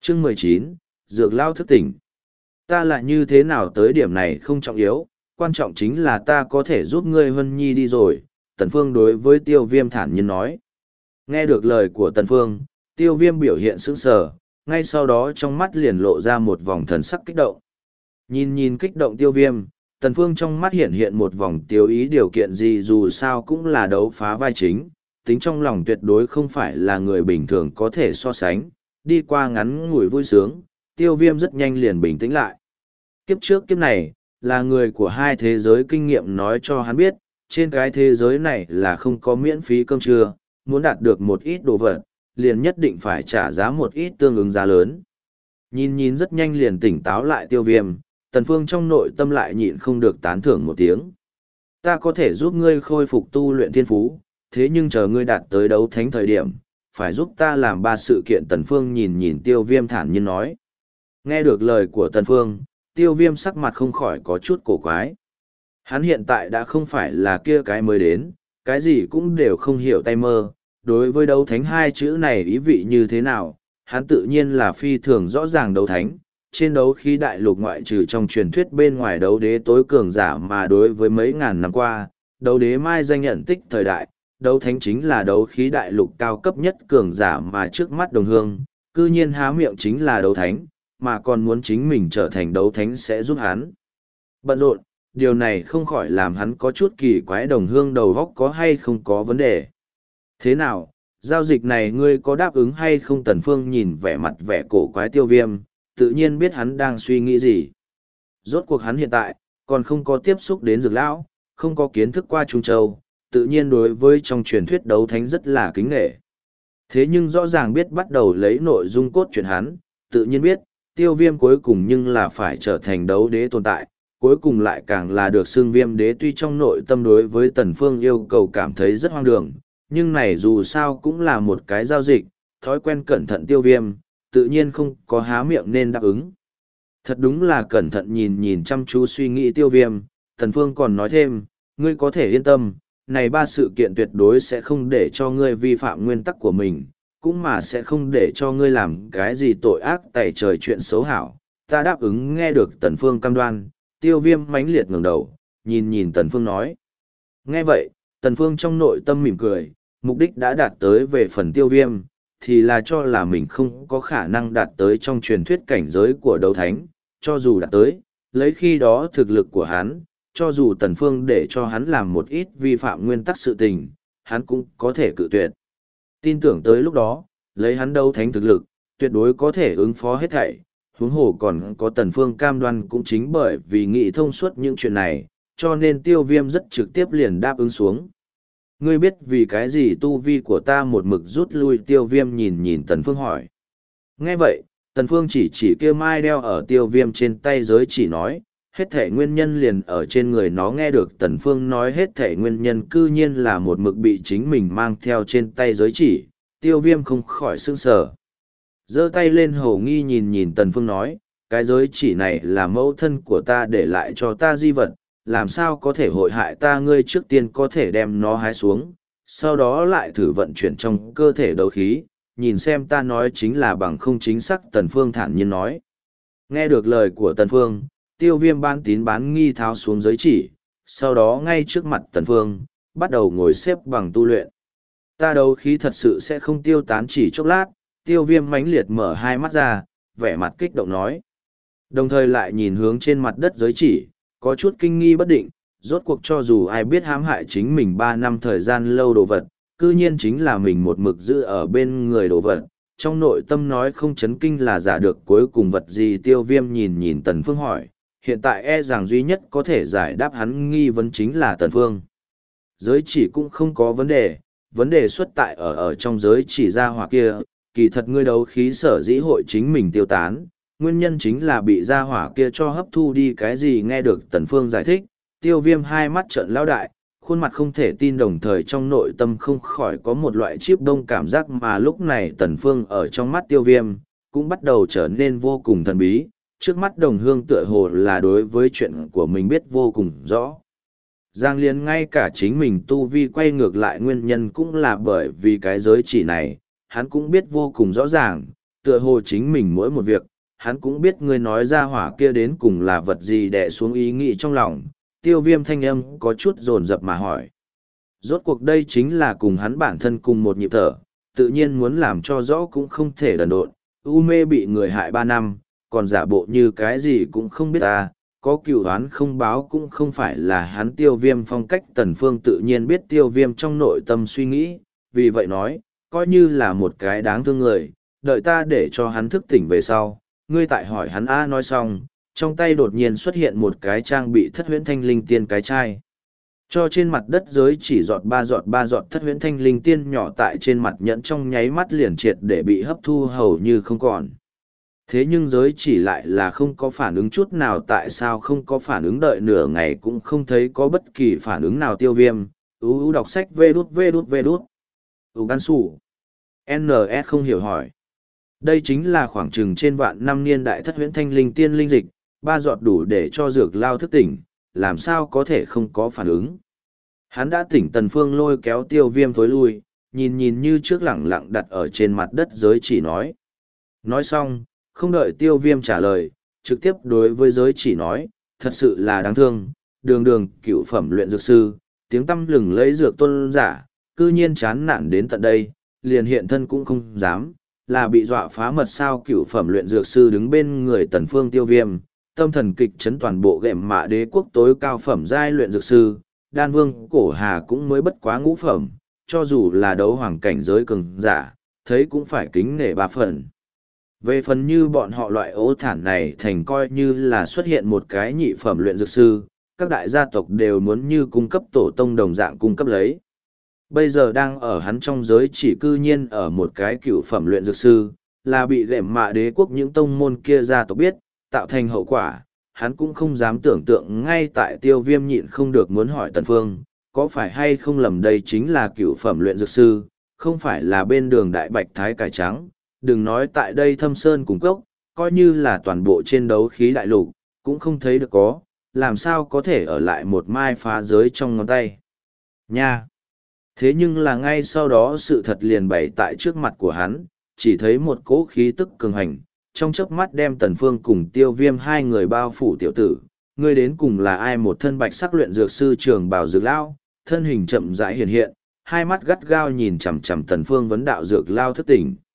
Chương 19, Dược Lao thức tỉnh. Ta lại như thế nào tới điểm này không trọng yếu, quan trọng chính là ta có thể giúp ngươi Hân Nhi đi rồi, Tần Phương đối với Tiêu Viêm thản nhiên nói. Nghe được lời của Tần Phương, Tiêu Viêm biểu hiện sững sờ, ngay sau đó trong mắt liền lộ ra một vòng thần sắc kích động. Nhìn kích động Tiêu Viêm, Tần Phương trong mắt hiện hiện một vòng tiêu ý điều kiện gì dù sao cũng là đấu phá vai chính, tính trong lòng tuyệt đối không phải là người bình thường có thể so sánh, đi qua ngắn ngủi vui sướng, Tiêu Viêm rất nhanh liền bình tĩnh lại. Kiếp trước kiếp này, là người của hai thế giới kinh nghiệm nói cho hắn biết, trên cái thế giới này là không có miễn phí cơm trưa, muốn đạt được một ít đồ vật, liền nhất định phải trả giá một ít tương ứng giá lớn. Nhìn rất nhanh liền tỉnh táo lại Tiêu Viêm, Tần Phương trong nội tâm lại nhịn không được tán thưởng một tiếng. Ta có thể giúp ngươi khôi phục tu luyện thiên phú, thế nhưng chờ ngươi đạt tới đấu thánh thời điểm, phải giúp ta làm 3 sự kiện. Tần Phương nhìn Tiêu Viêm thản nhiên nói. Nghe được lời của Tần Phương, Tiêu Viêm sắc mặt không khỏi có chút cổ quái. Hắn hiện tại đã không phải là kia cái mới đến, cái gì cũng đều không hiểu tay mơ, đối với đấu thánh hai chữ này ý vị như thế nào, hắn tự nhiên là phi thường rõ ràng đấu thánh. Trên đấu khí đại lục ngoại trừ trong truyền thuyết bên ngoài đấu đế tối cường giả mà đối với mấy ngàn năm qua, đấu đế mai danh nhận tích thời đại, đấu thánh chính là đấu khí đại lục cao cấp nhất cường giả mà trước mắt đồng hương, cư nhiên há miệng chính là đấu thánh, mà còn muốn chính mình trở thành đấu thánh sẽ giúp hắn. Bận rộn, điều này không khỏi làm hắn có chút kỳ quái, đồng hương đầu góc có hay không có vấn đề. Thế nào, giao dịch này ngươi có đáp ứng hay không? Tần Phương nhìn vẻ mặt vẻ cổ quái Tiêu Viêm, tự nhiên biết hắn đang suy nghĩ gì. Rốt cuộc hắn hiện tại, còn không có tiếp xúc đến Dược Lão, không có kiến thức qua Trung Châu, tự nhiên đối với trong truyền thuyết đấu thánh rất là kính nể. Thế nhưng rõ ràng biết bắt đầu lấy nội dung cốt truyện hắn, tự nhiên biết, Tiêu Viêm cuối cùng nhưng là phải trở thành đấu đế tồn tại, cuối cùng lại càng là được xưng Viêm đế. Tuy trong nội tâm đối với Tần Phương yêu cầu cảm thấy rất hoang đường, nhưng này dù sao cũng là một cái giao dịch, thói quen cẩn thận Tiêu Viêm, tự nhiên không có há miệng nên đáp ứng. Thật đúng là cẩn thận nhìn chăm chú suy nghĩ Tiêu Viêm, Tần Phương còn nói thêm, ngươi có thể yên tâm, này 3 sự kiện tuyệt đối sẽ không để cho ngươi vi phạm nguyên tắc của mình, cũng mà sẽ không để cho ngươi làm cái gì tội ác tày trời chuyện xấu hảo. Ta đáp ứng. Nghe được Tần Phương cam đoan, Tiêu Viêm mãnh liệt ngẩng đầu, nhìn Tần Phương nói. Nghe vậy, Tần Phương trong nội tâm mỉm cười, mục đích đã đạt tới. Về phần Tiêu Viêm, thì là cho là mình không có khả năng đạt tới trong truyền thuyết cảnh giới của đấu thánh, cho dù đạt tới, lấy khi đó thực lực của hắn, cho dù Tần Phương để cho hắn làm một ít vi phạm nguyên tắc sự tình, hắn cũng có thể cự tuyệt. Tin tưởng tới lúc đó, lấy hắn đấu thánh thực lực, tuyệt đối có thể ứng phó hết thảy, huống hồ còn có Tần Phương cam đoan. Cũng chính bởi vì nghĩ thông suốt những chuyện này, cho nên Tiêu Viêm rất trực tiếp liền đáp ứng xuống. Ngươi biết vì cái gì tu vi của ta một mực rút lui? Tiêu Viêm nhìn Tần Phương hỏi. Nghe vậy, Tần Phương chỉ kia mai đeo ở Tiêu Viêm trên tay giới chỉ nói, hết thể nguyên nhân liền ở trên người nó. Nghe được Tần Phương nói hết thể nguyên nhân cư nhiên là một mực bị chính mình mang theo trên tay giới chỉ, Tiêu Viêm không khỏi sững sờ. Giơ tay lên hổ nghi nhìn Tần Phương nói, cái giới chỉ này là mẫu thân của ta để lại cho ta di vật, làm sao có thể hội hại ta? Ngươi trước tiên có thể đem nó hái xuống, sau đó lại thử vận chuyển trong cơ thể đấu khí, nhìn xem ta nói chính là bằng không chính xác. Tần Phương thản nhiên nói. Nghe được lời của Tần Phương, Tiêu Viêm bán tín bán nghi tháo xuống giới chỉ, sau đó ngay trước mặt Tần Phương, bắt đầu ngồi xếp bằng tu luyện. Ta đấu khí thật sự sẽ không tiêu tán chỉ chốc lát? Tiêu Viêm mãnh liệt mở hai mắt ra, vẻ mặt kích động nói. Đồng thời lại nhìn hướng trên mặt đất giới chỉ, có chút kinh nghi bất định, rốt cuộc cho dù ai biết hãm hại chính mình 3 năm thời gian lâu đồ vật, cư nhiên chính là mình một mực giữ ở bên người đồ vật, trong nội tâm nói không chấn kinh là giả được cuối cùng vật gì? Tiêu Viêm nhìn Tần Phương hỏi, hiện tại e rằng duy nhất có thể giải đáp hắn nghi vấn chính là Tần Phương. Giới chỉ cũng không có vấn đề xuất tại ở trong giới chỉ ra hỏa kia, kỳ thật ngươi đấu khí sở dĩ hội chính mình tiêu tán, nguyên nhân chính là bị gia hỏa kia cho hấp thu đi. Cái gì? Nghe được Tần Phương giải thích, Tiêu Viêm hai mắt trợn lao đại, khuôn mặt không thể tin, đồng thời trong nội tâm không khỏi có một loại chíp đông cảm giác. Mà lúc này Tần Phương ở trong mắt Tiêu Viêm, cũng bắt đầu trở nên vô cùng thần bí, trước mắt đồng hương tựa hồ là đối với chuyện của mình biết vô cùng rõ. Giang Liên ngay cả chính mình tu vi quay ngược lại nguyên nhân cũng là bởi vì cái giới chỉ này, hắn cũng biết vô cùng rõ ràng, tựa hồ chính mình mỗi một việc, hắn cũng biết ngươi nói ra hỏa kia đến cùng là vật gì đè xuống ý nghĩ trong lòng, tiêu viêm thanh âm có chút dồn dập mà hỏi. Rốt cuộc đây chính là cùng hắn bản thân cùng một nhịp thở, tự nhiên muốn làm cho rõ cũng không thể đần độn, u mê bị người hại 3 năm, còn giả bộ như cái gì cũng không biết ta, có cựu đoán không báo cũng không phải là hắn tiêu viêm phong cách. Tần Phương tự nhiên biết tiêu viêm trong nội tâm suy nghĩ, vì vậy nói, coi như là một cái đáng thương người, đợi ta để cho hắn thức tỉnh về sau, ngươi tại hỏi hắn a. Nói xong, trong tay đột nhiên xuất hiện một cái trang bị thất huyễn thanh linh tiên cái chai. Cho trên mặt đất giới chỉ ba giọt thất huyễn thanh linh tiên nhỏ tại trên mặt nhẫn trong nháy mắt liền triệt để bị hấp thu hầu như không còn. Thế nhưng giới chỉ lại là không có phản ứng chút nào. Tại sao không có phản ứng? Đợi nửa ngày cũng không thấy có bất kỳ phản ứng nào. Tiêu viêm, đọc sách vê đút. Gan sủ. NS không hiểu hỏi. Đây chính là khoảng chừng trên vạn năm niên đại thất huyễn thanh linh tiên linh dịch, 3 giọt đủ để cho dược lao thức tỉnh, làm sao có thể không có phản ứng. Hắn đã tỉnh. Tần Phương lôi kéo tiêu viêm thối lui, nhìn như trước lẳng lặng đặt ở trên mặt đất giới chỉ nói. Nói xong, không đợi tiêu viêm trả lời, trực tiếp đối với giới chỉ nói, thật sự là đáng thương, đường cựu phẩm luyện dược sư, tiếng tăm lừng lấy dược tôn giả, cư nhiên chán nản đến tận đây, liền hiện thân cũng không dám, là bị dọa phá mật sao? Cựu phẩm luyện dược sư đứng bên người Tần Phương tiêu viêm, tâm thần kịch chấn toàn bộ gệm mạ đế quốc tối cao phẩm giai luyện dược sư, đan vương cổ hà cũng mới bất quá ngũ phẩm, cho dù là đấu hoàng cảnh giới cường giả, thấy cũng phải kính nể 3 phần. Về phần như bọn họ loại ố thản này thành coi như là xuất hiện một cái nhị phẩm luyện dược sư, các đại gia tộc đều muốn như cung cấp tổ tông đồng dạng cung cấp lấy. Bây giờ đang ở hắn trong giới chỉ cư nhiên ở một cái cựu phẩm luyện dược sư, là bị gệm mạ đế quốc những tông môn kia gia tộc biết, tạo thành hậu quả, hắn cũng không dám tưởng tượng. Ngay tại tiêu viêm nhịn không được muốn hỏi Tần Phương, có phải hay không lầm đây chính là cựu phẩm luyện dược sư, không phải là bên đường đại bạch thái cải trắng, đừng nói tại đây thâm sơn cùng cốc, coi như là toàn bộ trên đấu khí đại lục, cũng không thấy được có, làm sao có thể ở lại một mai phá giới trong ngón tay. Nha! Thế nhưng là ngay sau đó sự thật liền bày tại trước mặt của hắn, chỉ thấy một cỗ khí tức cường hành, trong chớp mắt đem Tần Phương cùng tiêu viêm hai người bao phủ. Tiểu tử, ngươi đến cùng là ai? Một thân bạch sắc luyện dược sư trường bào dược lao, thân hình chậm rãi hiện hiện, hai mắt gắt gao nhìn chằm chằm Tần Phương vấn đạo. Dược lao thức tỉnh.